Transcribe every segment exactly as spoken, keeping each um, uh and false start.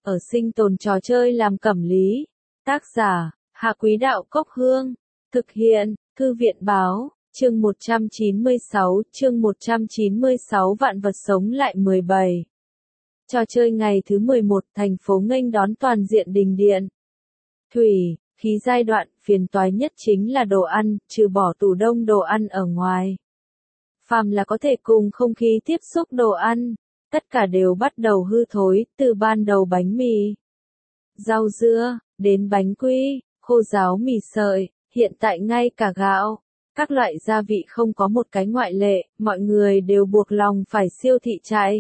ở sinh tồn trò chơi làm cẩm lý. Tác giả, Hạ Quý Đạo Cốc Hương. Thực hiện, Thư viện Báo, chương một trăm chín mươi sáu, chương một trăm chín mươi sáu Vạn vật sống lại mười bảy. Trò chơi ngày thứ mười một, thành phố nghênh đón toàn diện đình điện. Thủy, khí giai đoạn, phiền toái nhất chính là đồ ăn, trừ bỏ tủ đông đồ ăn ở ngoài. Phàm là có thể cùng không khí tiếp xúc đồ ăn, tất cả đều bắt đầu hư thối, từ ban đầu bánh mì, rau dưa, đến bánh quy, khô ráo mì sợi, hiện tại ngay cả gạo, các loại gia vị không có một cái ngoại lệ, mọi người đều buộc lòng phải siêu thị chạy.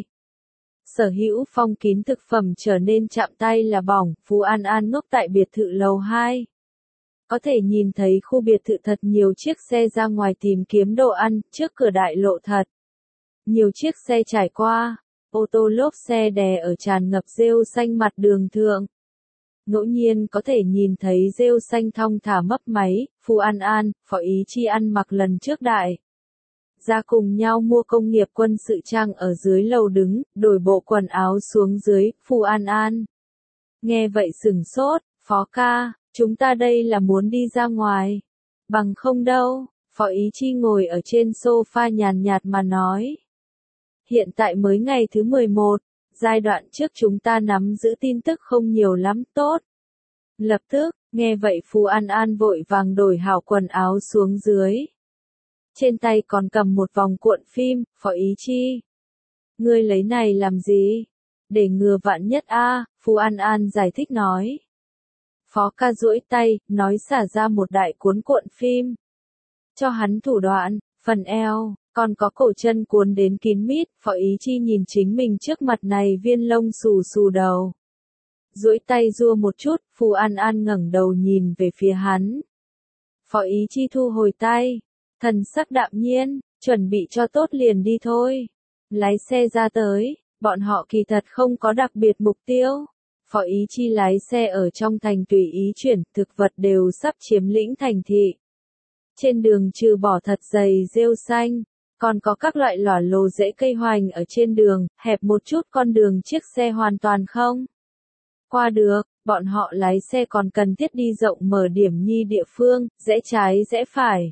Sở hữu phong kín thực phẩm trở nên chạm tay là bỏng, Phú An An ngốc tại biệt thự lầu hai. Có thể nhìn thấy khu biệt thự thật nhiều chiếc xe ra ngoài tìm kiếm đồ ăn, trước cửa đại lộ thật. Nhiều chiếc xe trải qua, ô tô lốp xe đè ở tràn ngập rêu xanh mặt đường thượng. Ngẫu nhiên có thể nhìn thấy rêu xanh thong thả mấp máy, Phú An An, Phó Ý Chi ăn mặc lần trước đại. Ra cùng nhau mua công nghiệp quân sự trang ở dưới lầu đứng, đổi bộ quần áo xuống dưới, Phú An An. Nghe vậy sửng sốt, Phó ca, chúng ta đây là muốn đi ra ngoài. Bằng không đâu, Phó Ý Chi ngồi ở trên sofa nhàn nhạt mà nói. Hiện tại mới ngày thứ mười một, giai đoạn trước chúng ta nắm giữ tin tức không nhiều lắm tốt. Lập tức, nghe vậy Phú An An vội vàng đổi hảo quần áo xuống dưới. Trên tay còn cầm một vòng cuộn phim, Phó Ý Chi. Ngươi lấy này làm gì? Để ngừa vạn nhất a, à, Phú An An giải thích nói. Phó ca duỗi tay, nói xả ra một đại cuốn cuộn phim. Cho hắn thủ đoạn, phần eo, còn có cổ chân cuốn đến kín mít, Phó Ý Chi nhìn chính mình trước mặt này viên lông xù xù đầu. Duỗi tay rua một chút, Phú An An ngẩng đầu nhìn về phía hắn. Phó Ý Chi thu hồi tay, thần sắc đạm nhiên, chuẩn bị cho tốt liền đi thôi. Lái xe ra tới, bọn họ kỳ thật không có đặc biệt mục tiêu. Phó Ý Chi lái xe ở trong thành tùy ý chuyển, thực vật đều sắp chiếm lĩnh thành thị. Trên đường trừ bỏ thật dày rêu xanh, còn có các loại lỏa lồ rễ cây hoành ở trên đường, hẹp một chút con đường chiếc xe hoàn toàn không qua được, bọn họ lái xe còn cần thiết đi rộng mở điểm nhi địa phương, rẽ trái rẽ phải.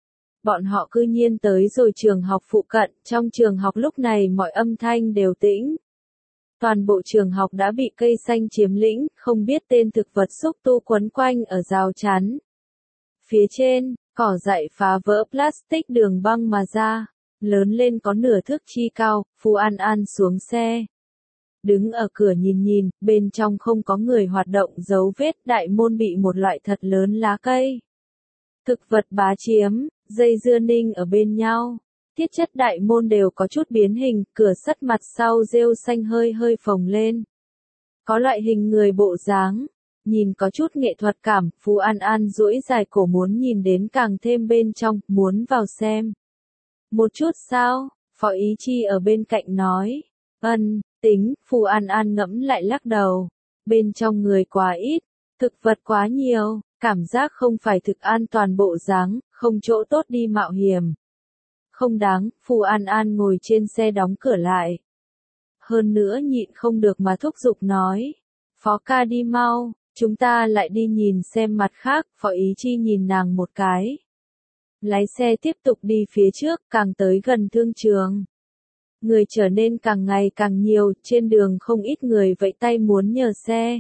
Bọn họ cư nhiên tới rồi trường học phụ cận, trong trường học lúc này mọi âm thanh đều tĩnh. Toàn bộ trường học đã bị cây xanh chiếm lĩnh, không biết tên thực vật xúc tu quấn quanh ở rào chắn. Phía trên, cỏ dại phá vỡ plastic đường băng mà ra, lớn lên có nửa thước chi cao, Phú An An xuống xe. Đứng ở cửa nhìn nhìn, bên trong không có người hoạt động dấu vết, đại môn bị một loại thật lớn lá cây. Thực vật bá chiếm, dây dưa ninh ở bên nhau. Tiết chất đại môn đều có chút biến hình, cửa sắt mặt sau rêu xanh hơi hơi phồng lên. Có loại hình người bộ dáng, nhìn có chút nghệ thuật cảm, Phú An An duỗi dài cổ muốn nhìn đến càng thêm bên trong, muốn vào xem. Một chút sao, Phó Ý Chi ở bên cạnh nói. Ân, tính, Phú An An ngẫm lại lắc đầu. Bên trong người quá ít, thực vật quá nhiều, cảm giác không phải thực an toàn bộ dáng, không chỗ tốt đi mạo hiểm. Không đáng, Phú An An ngồi trên xe đóng cửa lại. Hơn nữa nhịn không được mà thúc giục nói. Phó ca đi mau, chúng ta lại đi nhìn xem mặt khác, Phó Ý Chi nhìn nàng một cái. Lái xe tiếp tục đi phía trước, càng tới gần thương trường. Người trở nên càng ngày càng nhiều, trên đường không ít người vẫy tay muốn nhờ xe.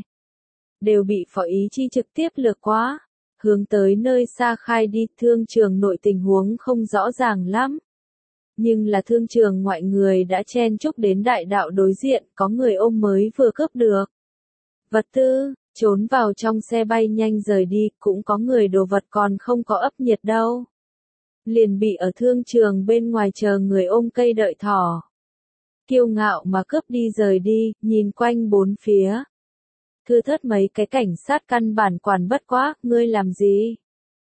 Đều bị Phó Ý Chi trực tiếp lược quá. Hướng tới nơi xa khai đi, thương trường nội tình huống không rõ ràng lắm. Nhưng là thương trường ngoại người đã chen chúc đến đại đạo đối diện, có người ôm mới vừa cướp được vật tư, trốn vào trong xe bay nhanh rời đi, cũng có người đồ vật còn không có ấp nhiệt đâu. Liền bị ở thương trường bên ngoài chờ người ôm cây đợi thỏ. Kiêu ngạo mà cướp đi rời đi, nhìn quanh bốn phía. Thưa thớt mấy cái cảnh sát căn bản quản bất quá, ngươi làm gì?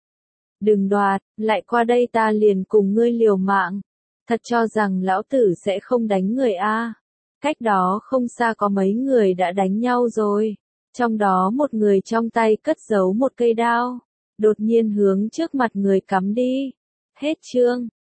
Đừng đoạt, lại qua đây ta liền cùng ngươi liều mạng. Thật cho rằng lão tử sẽ không đánh người a? Cách đó không xa có mấy người đã đánh nhau rồi. Trong đó một người trong tay cất giấu một cây đao. Đột nhiên hướng trước mặt người cắm đi. Hết chương.